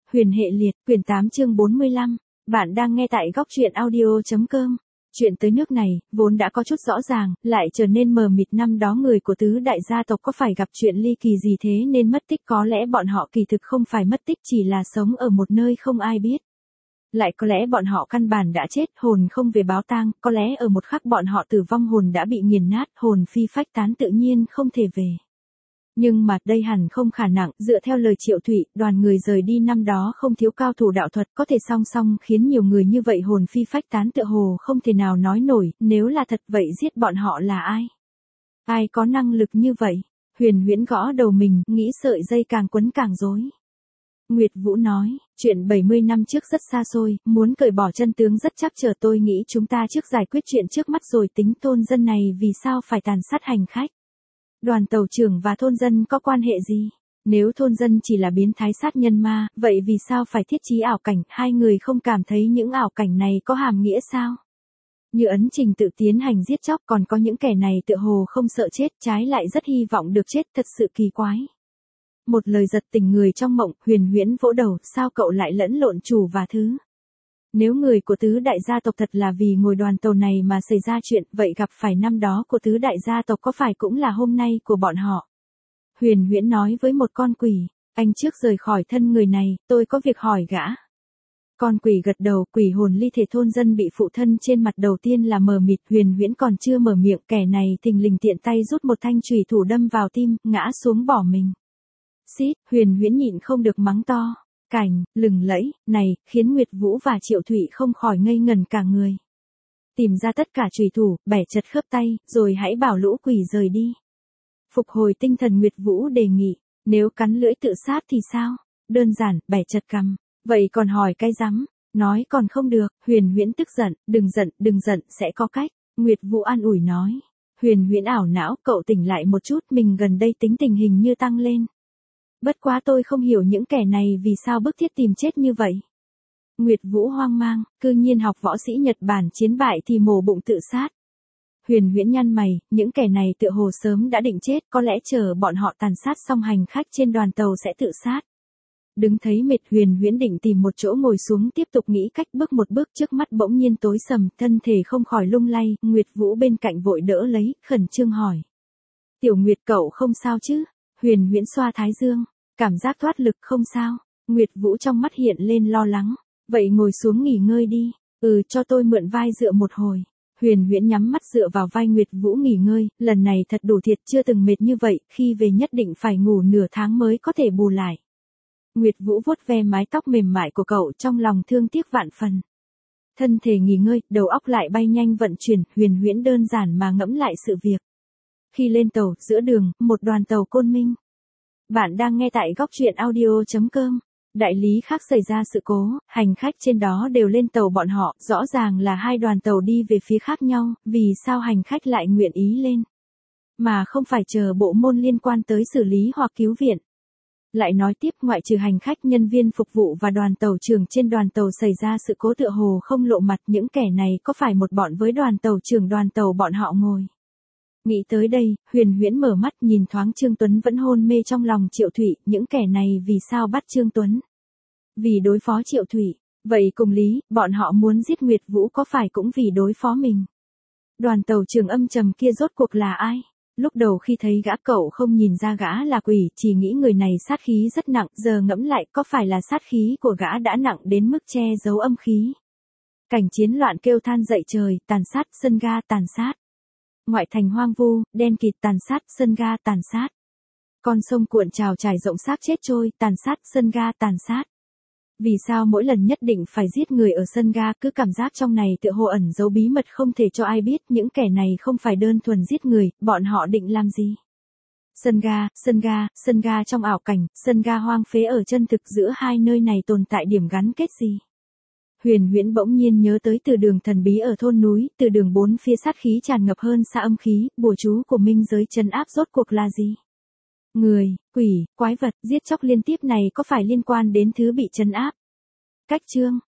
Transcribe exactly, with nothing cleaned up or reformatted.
Huyền hệ liệt, quyển tám chương bốn mươi lăm. Bạn đang nghe tại góc truyện audio chấm com. Chuyện tới nước này, vốn đã có chút rõ ràng, lại trở nên mờ mịt. Năm đó người của tứ đại gia tộc có phải gặp chuyện ly kỳ gì thế nên mất tích? Có lẽ bọn họ kỳ thực không phải mất tích, chỉ là sống ở một nơi không ai biết. Lại có lẽ bọn họ căn bản đã chết, hồn không về báo tang, có lẽ ở một khắc bọn họ tử vong, hồn đã bị nghiền nát, hồn phi phách tán tự nhiên không thể về. Nhưng mà đây hẳn không khả năng, dựa theo lời Triệu Thụy, đoàn người rời đi năm đó không thiếu cao thủ đạo thuật có thể song song khiến nhiều người như vậy hồn phi phách tán, tựa hồ không thể nào nói nổi. Nếu là thật vậy giết bọn họ là ai? Ai có năng lực như vậy? Huyền Huyễn gõ đầu mình, nghĩ sợi dây càng quấn càng rối. Nguyệt Vũ nói, chuyện bảy mươi năm trước rất xa xôi, muốn cởi bỏ chân tướng rất chắc trở. Tôi nghĩ chúng ta trước giải quyết chuyện trước mắt rồi tính. Thôn dân này vì sao phải tàn sát hành khách? Đoàn tàu trưởng và thôn dân có quan hệ gì? Nếu thôn dân chỉ là biến thái sát nhân ma, vậy vì sao phải thiết trí ảo cảnh? Hai người không cảm thấy những ảo cảnh này có hàm nghĩa sao? Như ấn trình tự tiến hành giết chóc, còn có những kẻ này tựa hồ không sợ chết, trái lại rất hy vọng được chết, thật sự kỳ quái. Một lời giật tỉnh người trong mộng. Huyền Huyễn vỗ đầu, sao cậu lại lẫn lộn chủ và thứ? Nếu người của tứ đại gia tộc thật là vì ngồi đoàn tàu này mà xảy ra chuyện, vậy gặp phải năm đó của tứ đại gia tộc có phải cũng là hôm nay của bọn họ? Huyền Huyễn nói với một con quỷ, anh trước rời khỏi thân người này, tôi có việc hỏi gã. Con quỷ gật đầu. Quỷ hồn ly thể thôn dân bị phụ thân trên mặt đầu tiên là mờ mịt. Huyền Huyễn còn chưa mở miệng, kẻ này thình lình tiện tay rút một thanh chùy thủ đâm vào tim, ngã xuống bỏ mình. Xít, Huyền Huyễn nhịn không được mắng to. Cảnh, lừng lẫy, này, khiến Nguyệt Vũ và Triệu Thụy không khỏi ngây ngần cả người. Tìm ra tất cả chùy thủ, bẻ chật khớp tay, rồi hãy bảo lũ quỷ rời đi. Phục hồi tinh thần, Nguyệt Vũ đề nghị, nếu cắn lưỡi tự sát thì sao? Đơn giản, bẻ chật cằm. Vậy còn hỏi cái rắm? Nói còn không được. Huyền Huyễn tức giận, đừng giận, đừng giận, sẽ có cách. Nguyệt Vũ an ủi nói. Huyền Huyễn ảo não, cậu tỉnh lại một chút, mình gần đây tính tình hình như tăng lên. Bất quá tôi không hiểu những kẻ này vì sao bức thiết tìm chết như vậy. Nguyệt Vũ hoang mang, cư nhiên học võ sĩ Nhật Bản chiến bại thì mổ bụng tự sát. Huyền Huyễn nhăn mày, những kẻ này tựa hồ sớm đã định chết, có lẽ chờ bọn họ tàn sát xong hành khách trên đoàn tàu sẽ tự sát. Đứng thấy mệt, Huyền Huyễn định tìm một chỗ ngồi xuống tiếp tục nghĩ cách. Bước một bước, trước mắt bỗng nhiên tối sầm, thân thể không khỏi lung lay. Nguyệt Vũ bên cạnh vội đỡ lấy, khẩn trương hỏi. Tiểu Nguyệt, cậu không sao chứ? Huyền Huyễn xoa thái dương, cảm giác thoát lực. Không sao. Nguyệt Vũ trong mắt hiện lên lo lắng. Vậy ngồi xuống nghỉ ngơi đi. Ừ, cho tôi mượn vai dựa một hồi. Huyền Huyễn nhắm mắt dựa vào vai Nguyệt Vũ nghỉ ngơi, lần này thật đủ thiệt, chưa từng mệt như vậy, khi về nhất định phải ngủ nửa tháng mới có thể bù lại. Nguyệt Vũ vuốt ve mái tóc mềm mại của cậu, trong lòng thương tiếc vạn phần. Thân thể nghỉ ngơi, đầu óc lại bay nhanh vận chuyển. Huyền Huyễn đơn giản mà ngẫm lại sự việc. Khi lên tàu, giữa đường, một đoàn tàu Côn Minh. Bạn đang nghe tại góc truyện audio chấm com. Đại lý khác xảy ra sự cố, hành khách trên đó đều lên tàu bọn họ, rõ ràng là hai đoàn tàu đi về phía khác nhau, vì sao hành khách lại nguyện ý lên? Mà không phải chờ bộ môn liên quan tới xử lý hoặc cứu viện. Lại nói tiếp, ngoại trừ hành khách, nhân viên phục vụ và đoàn tàu trưởng trên đoàn tàu xảy ra sự cố tựa hồ không lộ mặt. Những kẻ này có phải một bọn với đoàn tàu trưởng đoàn tàu bọn họ ngồi? Nghĩ tới đây, Huyền Huyễn mở mắt nhìn thoáng Trương Tuấn vẫn hôn mê trong lòng Triệu Thụy. Những kẻ này vì sao bắt Trương Tuấn? Vì đối phó Triệu Thụy. Vậy cùng lý, bọn họ muốn giết Nguyệt Vũ có phải cũng vì đối phó mình? Đoàn tàu trưởng âm trầm kia rốt cuộc là ai? Lúc đầu khi thấy gã, cậu không nhìn ra gã là quỷ, chỉ nghĩ người này sát khí rất nặng. Giờ ngẫm lại, có phải là sát khí của gã đã nặng đến mức che giấu âm khí? Cảnh chiến loạn kêu than dậy trời, tàn sát, sân ga tàn sát. Ngoại thành hoang vu, đen kịt, tàn sát, sân ga tàn sát. Con sông cuộn trào trải rộng, xác chết trôi, tàn sát, sân ga tàn sát. Vì sao mỗi lần nhất định phải giết người ở sân ga? Cứ cảm giác trong này tựa hồ ẩn giấu bí mật không thể cho ai biết. Những kẻ này không phải đơn thuần giết người, bọn họ định làm gì? Sân ga, sân ga, sân ga trong ảo cảnh, sân ga hoang phế ở chân thực, giữa hai nơi này tồn tại điểm gắn kết gì? Huyền Huyễn bỗng nhiên nhớ tới từ đường thần bí ở thôn núi, từ đường bốn phía sát khí tràn ngập hơn xa âm khí, bùa chú của minh giới trấn áp rốt cuộc là gì? Người, quỷ, quái vật, giết chóc liên tiếp này có phải liên quan đến thứ bị trấn áp? Cách chương